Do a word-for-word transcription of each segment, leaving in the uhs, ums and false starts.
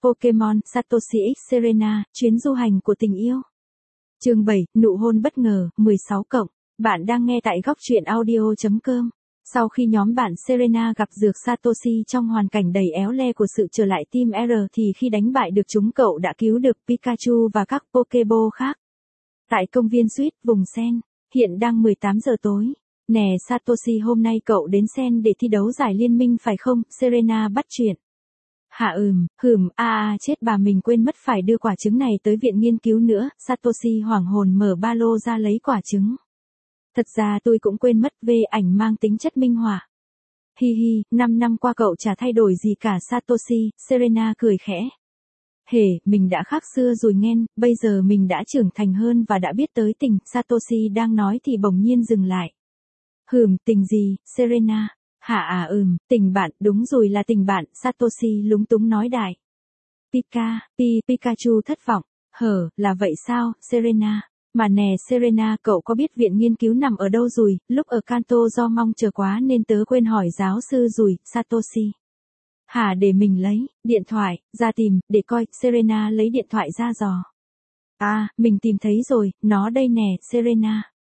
Pokemon Satoshi X Serena, chuyến du hành của tình yêu. Chương bảy, nụ hôn bất ngờ, mười sáu cộng. Bạn đang nghe tại góc truyện audio chấm com. Sau khi nhóm bạn Serena gặp dược Satoshi trong hoàn cảnh đầy éo le của sự trở lại Team R thì khi đánh bại được chúng cậu đã cứu được Pikachu và các Pokéball khác. Tại công viên Sweet, vùng Sen, hiện đang mười tám giờ tối. Nè Satoshi, hôm nay cậu đến Sen để thi đấu giải liên minh phải không? Serena bắt chuyện. Hả ừm, hừm, a à, à, chết bà, mình quên mất phải đưa quả trứng này tới viện nghiên cứu nữa. Satoshi hoảng hồn mở ba lô ra lấy quả trứng. Thật ra tôi cũng quên mất, về ảnh mang tính chất minh họa. Hi hi, năm năm qua cậu chả thay đổi gì cả Satoshi, Serena cười khẽ. Hề, mình đã khác xưa rồi nghen, bây giờ mình đã trưởng thành hơn và đã biết tới tình, Satoshi đang nói thì bỗng nhiên dừng lại. Hừm, tình gì, Serena? Hả à ừm, tình bạn, đúng rồi là tình bạn, Satoshi lúng túng nói đại. Pika, Pi, Pikachu thất vọng. Hở, là vậy sao, Serena? Mà nè Serena, cậu có biết viện nghiên cứu nằm ở đâu rồi? Lúc ở Kanto do mong chờ quá nên tớ quên hỏi giáo sư rồi, Satoshi. Hả, để mình lấy điện thoại ra tìm, để coi. Serena lấy điện thoại ra dò. À, mình tìm thấy rồi, nó đây nè, Serena.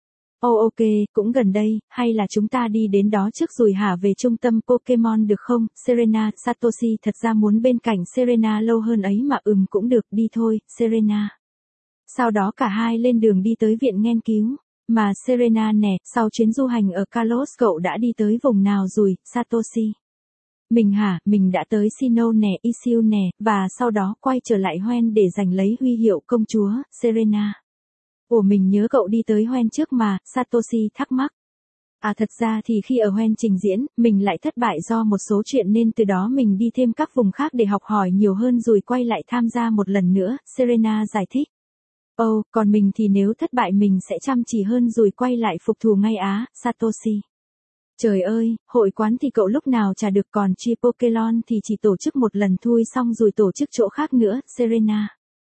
Ồ oh, ok, cũng gần đây, hay là chúng ta đi đến đó trước rồi hả? Về trung tâm Pokemon được không? Serena, Satoshi thật ra muốn bên cạnh Serena lâu hơn ấy mà. Ừm cũng được, đi thôi, Serena. Sau đó cả hai lên đường đi tới viện nghiên cứu. Mà Serena nè, sau chuyến du hành ở Kalos cậu đã đi tới vùng nào rồi, Satoshi? Mình hả, mình đã tới Sinnoh nè, Isiu nè, và sau đó quay trở lại Hoenn để giành lấy huy hiệu công chúa, Serena. Ủa mình nhớ cậu đi tới Hoenn trước mà, Satoshi thắc mắc. À thật ra thì khi ở Hoenn trình diễn, mình lại thất bại do một số chuyện nên từ đó mình đi thêm các vùng khác để học hỏi nhiều hơn rồi quay lại tham gia một lần nữa, Serena giải thích. Ồ, oh, còn mình thì nếu thất bại mình sẽ chăm chỉ hơn rồi quay lại phục thù ngay á, Satoshi. Trời ơi, hội quán thì cậu lúc nào chả được, còn chi Pokemon thì chỉ tổ chức một lần thôi xong rồi tổ chức chỗ khác nữa, Serena.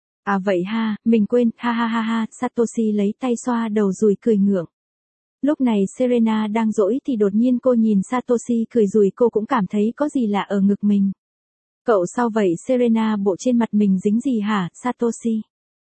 À vậy ha, mình quên, ha ha ha ha, Satoshi lấy tay xoa đầu rồi cười ngượng. Lúc này Serena đang dỗi thì đột nhiên cô nhìn Satoshi cười rồi cô cũng cảm thấy có gì lạ ở ngực mình. Cậu sao vậy Serena, bộ trên mặt mình dính gì hả, Satoshi?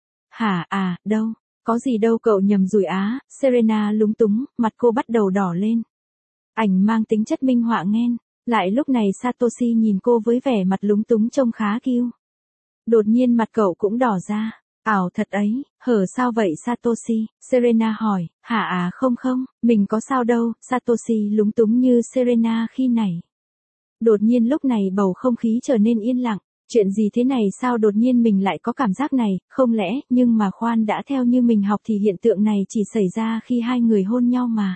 Hả à, đâu, có gì đâu cậu nhầm rồi á, Serena lúng túng, mặt cô bắt đầu đỏ lên. Ảnh mang tính chất minh họa nghen, lại lúc này Satoshi nhìn cô với vẻ mặt lúng túng trông khá kiêu. Đột nhiên mặt cậu cũng đỏ ra. Ảo thật ấy, hở sao vậy Satoshi? Serena hỏi. Hả à không không, mình có sao đâu, Satoshi lúng túng như Serena khi này. Đột nhiên lúc này bầu không khí trở nên yên lặng. Chuyện gì thế này, sao đột nhiên mình lại có cảm giác này, không lẽ, nhưng mà khoan đã, theo như mình học thì hiện tượng này chỉ xảy ra khi hai người hôn nhau mà.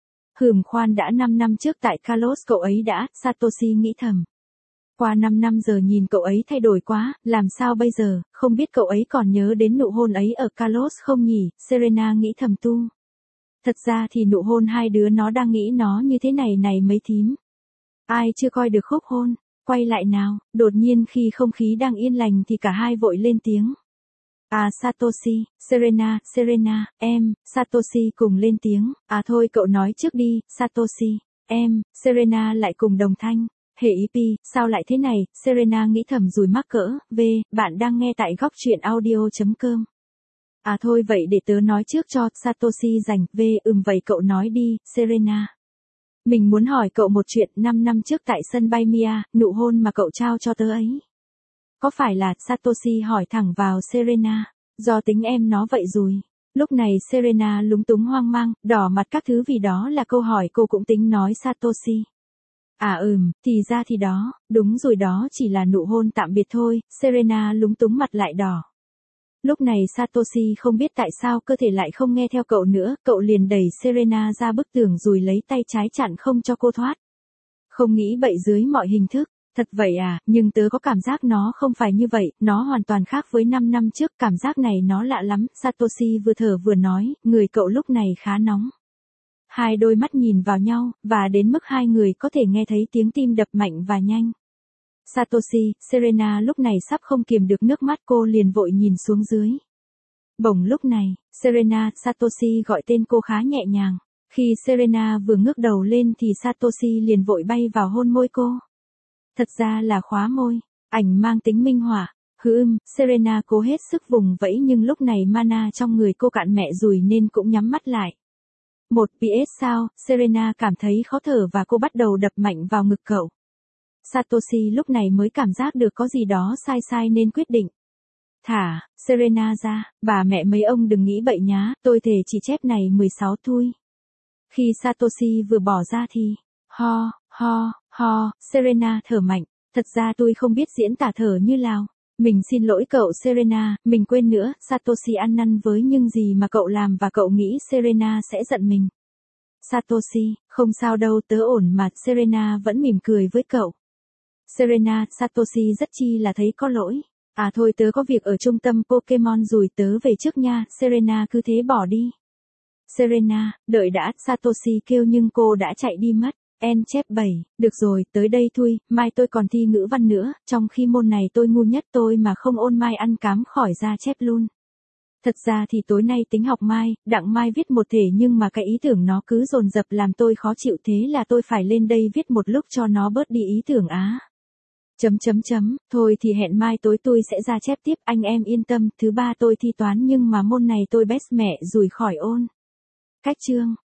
Hừm khoan đã, năm năm trước tại Kalos cậu ấy đã, Satoshi nghĩ thầm. Qua năm năm giờ nhìn cậu ấy thay đổi quá, làm sao bây giờ, không biết cậu ấy còn nhớ đến nụ hôn ấy ở Kalos không nhỉ, Serena nghĩ thầm tu. Thật ra thì nụ hôn hai đứa nó đang nghĩ nó như thế này này mấy thím. Ai chưa coi được khúc hôn, quay lại nào, đột nhiên khi không khí đang yên lành thì cả hai vội lên tiếng. À Satoshi, Serena, Serena, em, Satoshi cùng lên tiếng. À thôi cậu nói trước đi, Satoshi, em, Serena lại cùng đồng thanh. Hệ ý pi, sao lại thế này, Serena nghĩ thầm rồi mắc cỡ, v, bạn đang nghe tại góc truyện audio chấm com. À thôi vậy để tớ nói trước cho, Satoshi rành, v, ừm vậy cậu nói đi, Serena. Mình muốn hỏi cậu một chuyện, năm năm trước tại sân bay Mia, nụ hôn mà cậu trao cho tớ ấy. Có phải là, Satoshi hỏi thẳng vào Serena, do tính em nó vậy rồi. Lúc này Serena lúng túng hoang mang, đỏ mặt các thứ vì đó là câu hỏi cô cũng tính nói Satoshi. À ừm, thì ra thì đó, đúng rồi đó chỉ là nụ hôn tạm biệt thôi, Serena lúng túng mặt lại đỏ. Lúc này Satoshi không biết tại sao cơ thể lại không nghe theo cậu nữa, cậu liền đẩy Serena ra bức tường rồi lấy tay trái chặn không cho cô thoát. Không nghĩ bậy dưới mọi hình thức, thật vậy à, nhưng tớ có cảm giác nó không phải như vậy, nó hoàn toàn khác với năm năm trước, cảm giác này nó lạ lắm, Satoshi vừa thở vừa nói, người cậu lúc này khá nóng. Hai đôi mắt nhìn vào nhau, và đến mức hai người có thể nghe thấy tiếng tim đập mạnh và nhanh. Satoshi, Serena lúc này sắp không kiềm được nước mắt, cô liền vội nhìn xuống dưới. Bỗng lúc này, Serena, Satoshi gọi tên cô khá nhẹ nhàng. Khi Serena vừa ngước đầu lên thì Satoshi liền vội bay vào hôn môi cô. Thật ra là khóa môi. Ảnh mang tính minh họa. Hừm, Serena cố hết sức vùng vẫy nhưng lúc này mana trong người cô cạn mẹ rùi nên cũng nhắm mắt lại. Một pê ét sao, Serena cảm thấy khó thở và cô bắt đầu đập mạnh vào ngực cậu. Satoshi lúc này mới cảm giác được có gì đó sai sai nên quyết định. Thả, Serena ra, bà mẹ mấy ông đừng nghĩ bậy nhá, tôi thề chỉ chép này mười sáu thôi. Khi Satoshi vừa bỏ ra thì, ho, ho, ho, Serena thở mạnh, thật ra tôi không biết diễn tả thở như nào. Mình xin lỗi cậu Serena, mình quên nữa, Satoshi ăn năn với những gì mà cậu làm và cậu nghĩ Serena sẽ giận mình. Satoshi, không sao đâu tớ ổn mà, Serena vẫn mỉm cười với cậu. Serena, Satoshi rất chi là thấy có lỗi. À thôi tớ có việc ở trung tâm Pokemon rồi tớ về trước nha, Serena cứ thế bỏ đi. Serena, đợi đã, Satoshi kêu nhưng cô đã chạy đi mất. En chép bảy, được rồi, tới đây thôi, mai tôi còn thi ngữ văn nữa, trong khi môn này tôi ngu nhất tôi mà không ôn mai ăn cám khỏi ra chép luôn. Thật ra thì tối nay tính học mai, đặng mai viết một thể nhưng mà cái ý tưởng nó cứ dồn dập làm tôi khó chịu thế là tôi phải lên đây viết một lúc cho nó bớt đi ý tưởng á. Chấm chấm chấm, thôi thì hẹn mai tối tôi sẽ ra chép tiếp, anh em yên tâm, thứ ba tôi thi toán nhưng mà môn này tôi best mẹ rủi khỏi ôn. Cách chương.